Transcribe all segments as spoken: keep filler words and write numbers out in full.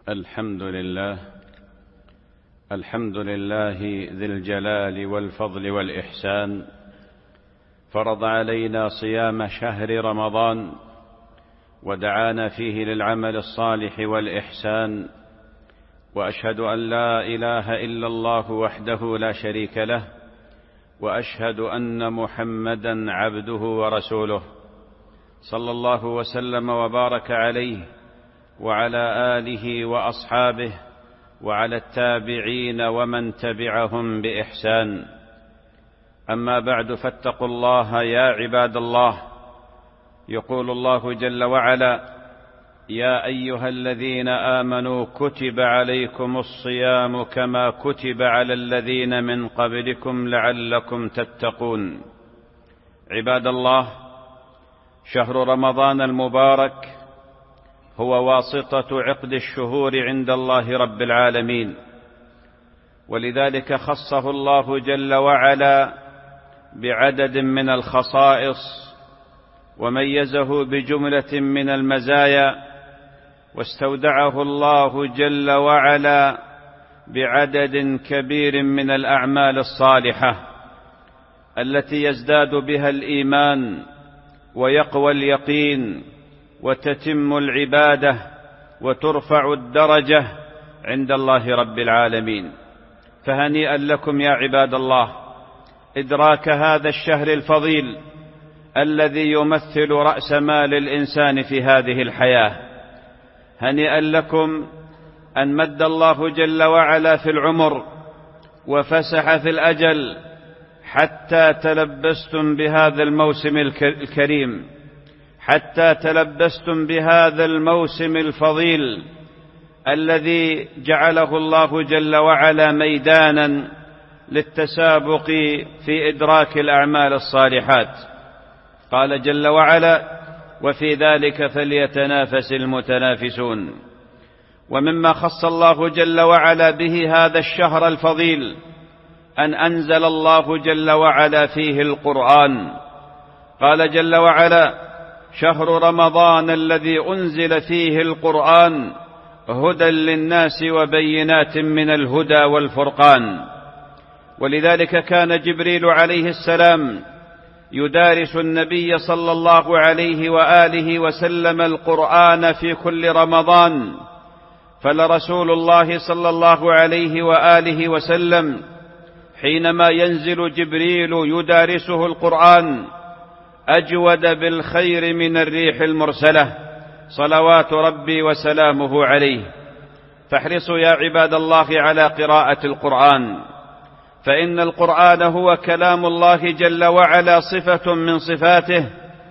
الحمد لله الحمد لله ذي الجلال والفضل والإحسان، فرض علينا صيام شهر رمضان ودعانا فيه للعمل الصالح والإحسان، وأشهد أن لا إله إلا الله وحده لا شريك له، وأشهد أن محمدا عبده ورسوله، صلى الله وسلم وبارك عليه وعلى آله وأصحابه وعلى التابعين ومن تبعهم بإحسان. أما بعد، فاتقوا الله يا عباد الله. يقول الله جل وعلا: يا أيها الذين آمنوا كتب عليكم الصيام كما كتب على الذين من قبلكم لعلكم تتقون. عباد الله، شهر رمضان المبارك هو واسطة عقد الشهور عند الله رب العالمين، ولذلك خصه الله جل وعلا بعدد من الخصائص، وميزه بجملة من المزايا، واستودعه الله جل وعلا بعدد كبير من الأعمال الصالحة التي يزداد بها الإيمان ويقوى اليقين وتتم العبادة وترفع الدرجة عند الله رب العالمين. فهنيئا لكم يا عباد الله إدراك هذا الشهر الفضيل الذي يمثل رأس مال الإنسان في هذه الحياة. هنيئا لكم أن مد الله جل وعلا في العمر وفسح في الأجل حتى تلبستم بهذا الموسم الكريم، حتى تلبستم بهذا الموسم الفضيل الذي جعله الله جل وعلا ميدانا للتسابق في إدراك الأعمال الصالحات. قال جل وعلا: وفي ذلك فليتنافس المتنافسون. ومما خص الله جل وعلا به هذا الشهر الفضيل أن أنزل الله جل وعلا فيه القرآن. قال جل وعلا: شهر رمضان الذي أنزل فيه القرآن هدى للناس وبينات من الهدى والفرقان. ولذلك كان جبريل عليه السلام يدارس النبي صلى الله عليه وآله وسلم القرآن في كل رمضان، فلرسول الله صلى الله عليه وآله وسلم حينما ينزل جبريل يدارسه القرآن أجود بالخير من الريح المرسلة، صلوات ربي وسلامه عليه. فاحرصوا يا عباد الله على قراءة القرآن، فإن القرآن هو كلام الله جل وعلا، صفة من صفاته،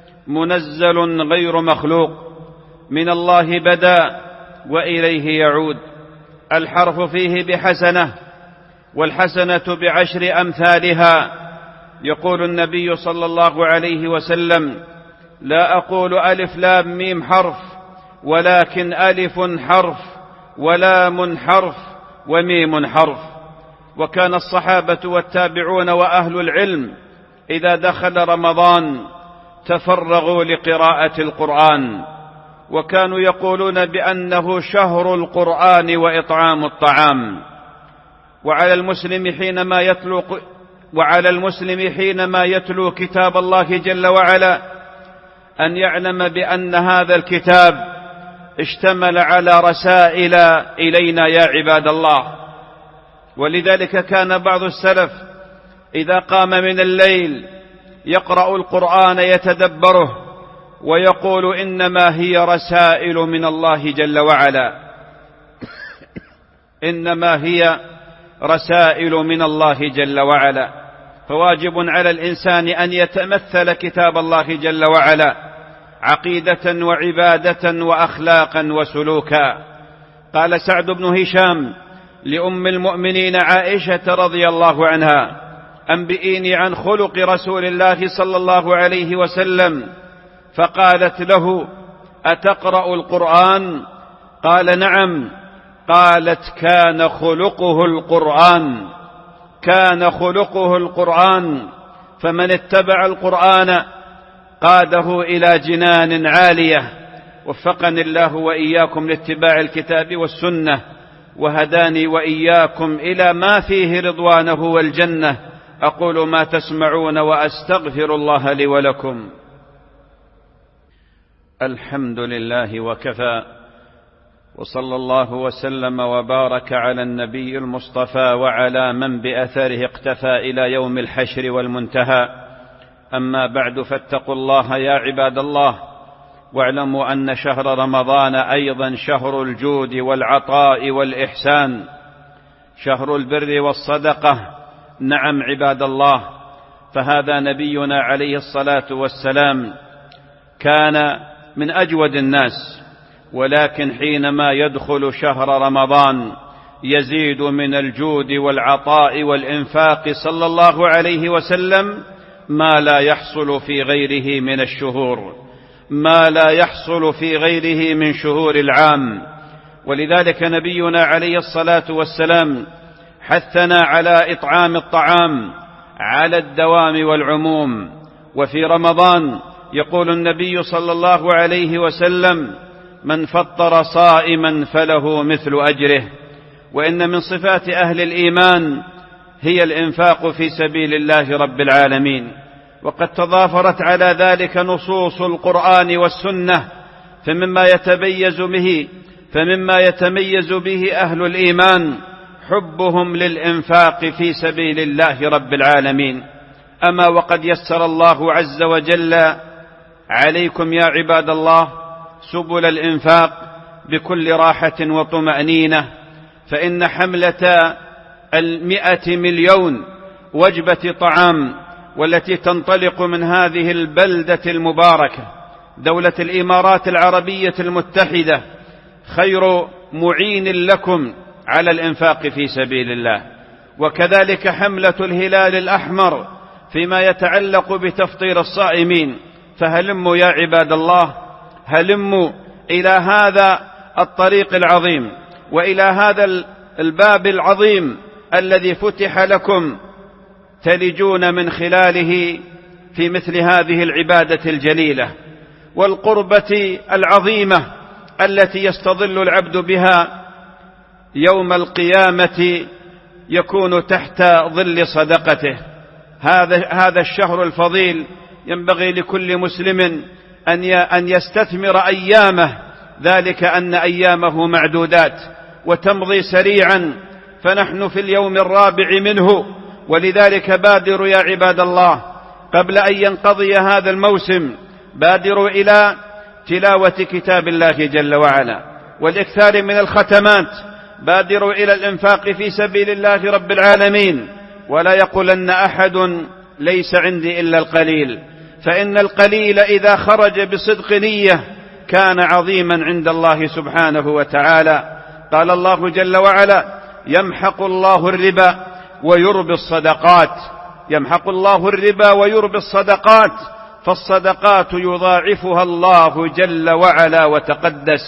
منزل غير مخلوق، من الله بدأ وإليه يعود. الحرف فيه بحسنة، والحسنة بعشر أمثالها. يقول النبي صلى الله عليه وسلم: لا أقول ألف لام ميم حرف، ولكن ألف حرف ولام حرف وميم حرف. وكان الصحابة والتابعون وأهل العلم إذا دخل رمضان تفرغوا لقراءة القرآن، وكانوا يقولون بأنه شهر القرآن وإطعام الطعام. وعلى المسلم حينما يتلو وعلى المسلم حينما يتلو كتاب الله جل وعلا أن يعلم بأن هذا الكتاب اشتمل على رسائل إلينا يا عباد الله. ولذلك كان بعض السلف إذا قام من الليل يقرأ القرآن يتدبره ويقول: إنما هي رسائل من الله جل وعلا، إنما هي رسائل من الله جل وعلا. فواجب على الإنسان أن يتمثل كتاب الله جل وعلا عقيدة وعبادة وأخلاقا وسلوكا. قال سعد بن هشام لأم المؤمنين عائشة رضي الله عنها: أنبئيني عن خلق رسول الله صلى الله عليه وسلم. فقالت له: أتقرأ القرآن؟ قال: نعم. قالت: كان خلقه القرآن، كان خلقه القرآن، فمن اتبع القرآن قاده إلى جنان عالية، وفقني الله وإياكم لاتباع الكتاب والسنة، وهداني وإياكم إلى ما فيه رضوانه والجنة. أقول ما تسمعون وأستغفر الله لي ولكم. الحمد لله وكفى، وصلى الله وسلم وبارك على النبي المصطفى وعلى من بأثره اقتفى إلى يوم الحشر والمنتهى. أما بعد، فاتقوا الله يا عباد الله، واعلموا أن شهر رمضان أيضا شهر الجود والعطاء والإحسان، شهر البر والصدقة. نعم عباد الله، فهذا نبينا عليه الصلاة والسلام كان من أجود الناس، ولكن حينما يدخل شهر رمضان يزيد من الجود والعطاء والإنفاق صلى الله عليه وسلم ما لا يحصل في غيره من الشهور، ما لا يحصل في غيره من شهور العام. ولذلك نبينا عليه الصلاة والسلام حثنا على إطعام الطعام على الدوام والعموم. وفي رمضان يقول النبي صلى الله عليه وسلم: من فطر صائما فله مثل أجره. وإن من صفات أهل الإيمان هي الإنفاق في سبيل الله رب العالمين، وقد تضافرت على ذلك نصوص القرآن والسنة. فمما يتميز به فمما يتميز به أهل الإيمان حبهم للإنفاق في سبيل الله رب العالمين. أما وقد يسر الله عز وجل عليكم يا عباد الله سبل الإنفاق بكل راحة وطمأنينة، فإن حملة المئة مليون وجبة طعام والتي تنطلق من هذه البلدة المباركة دولة الإمارات العربية المتحدة خير معين لكم على الإنفاق في سبيل الله. وكذلك حملة الهلال الأحمر فيما يتعلق بتفطير الصائمين. فهلموا يا عباد الله، هلموا إلى هذا الطريق العظيم وإلى هذا الباب العظيم الذي فتح لكم، تلجون من خلاله في مثل هذه العبادة الجليلة والقربة العظيمة التي يستظل العبد بها يوم القيامة، يكون تحت ظل صدقته. هذا هذا الشهر الفضيل ينبغي لكل مسلم أن يستثمر أيامه، ذلك أن أيامه معدودات وتمضي سريعا، فنحن في اليوم الرابع منه. ولذلك بادروا يا عباد الله قبل أن ينقضي هذا الموسم، بادروا إلى تلاوة كتاب الله جل وعلا والإكثار من الختمات، بادروا إلى الإنفاق في سبيل الله رب العالمين. ولا يقولن أحد ليس عندي إلا القليل، فإن القليل إذا خرج بصدق نية كان عظيما عند الله سبحانه وتعالى. قال الله جل وعلا: يمحق الله الربا ويربي الصدقات. يمحق الله الربا ويربي الصدقات، فالصدقات يضاعفها الله جل وعلا وتقدس.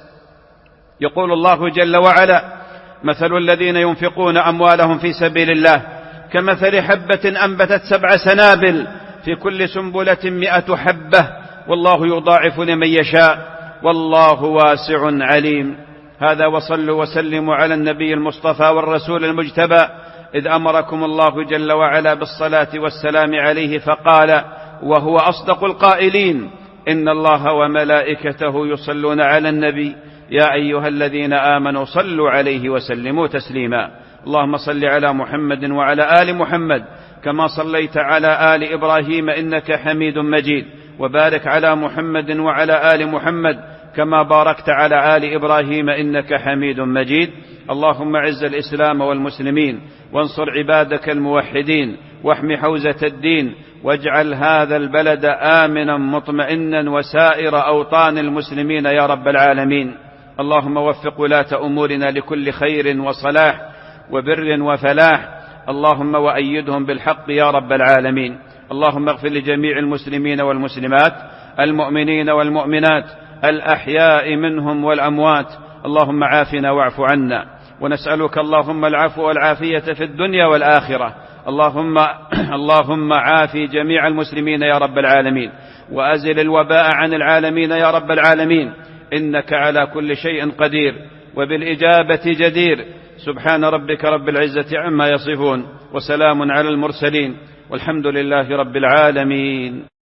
يقول الله جل وعلا: مثل الذين ينفقون أموالهم في سبيل الله كمثل حبة أنبتت سبع سنابل في كل سنبلة مئة حبة والله يضاعف لمن يشاء والله واسع عليم. هذا وصلوا وسلموا على النبي المصطفى والرسول المجتبى، إذ أمركم الله جل وعلا بالصلاة والسلام عليه فقال وهو أصدق القائلين: إن الله وملائكته يصلون على النبي يا أيها الذين آمنوا صلوا عليه وسلموا تسليما. اللهم صل على محمد وعلى آل محمد كما صليت على آل إبراهيم إنك حميد مجيد، وبارك على محمد وعلى آل محمد كما باركت على آل إبراهيم إنك حميد مجيد. اللهم اعز الإسلام والمسلمين، وانصر عبادك الموحدين، واحم حوزة الدين، واجعل هذا البلد آمنا مطمئنا وسائر أوطان المسلمين يا رب العالمين. اللهم وفق ولاة أمورنا لكل خير وصلاح وبر وفلاح، اللهم وأيدهم بالحق يا رب العالمين. اللهم اغفر لجميع المسلمين والمسلمات، المؤمنين والمؤمنات، الأحياء منهم والأموات. اللهم عافنا واعف عنا، ونسألك اللهم العفو والعافية في الدنيا والآخرة. اللهم اللهم عافي جميع المسلمين يا رب العالمين، وأزل الوباء عن العالمين يا رب العالمين. إنك على كل شيء قدير وبالإجابة جدير. سبحان ربك رب العزة عما يصفون، وسلام على المرسلين، والحمد لله رب العالمين.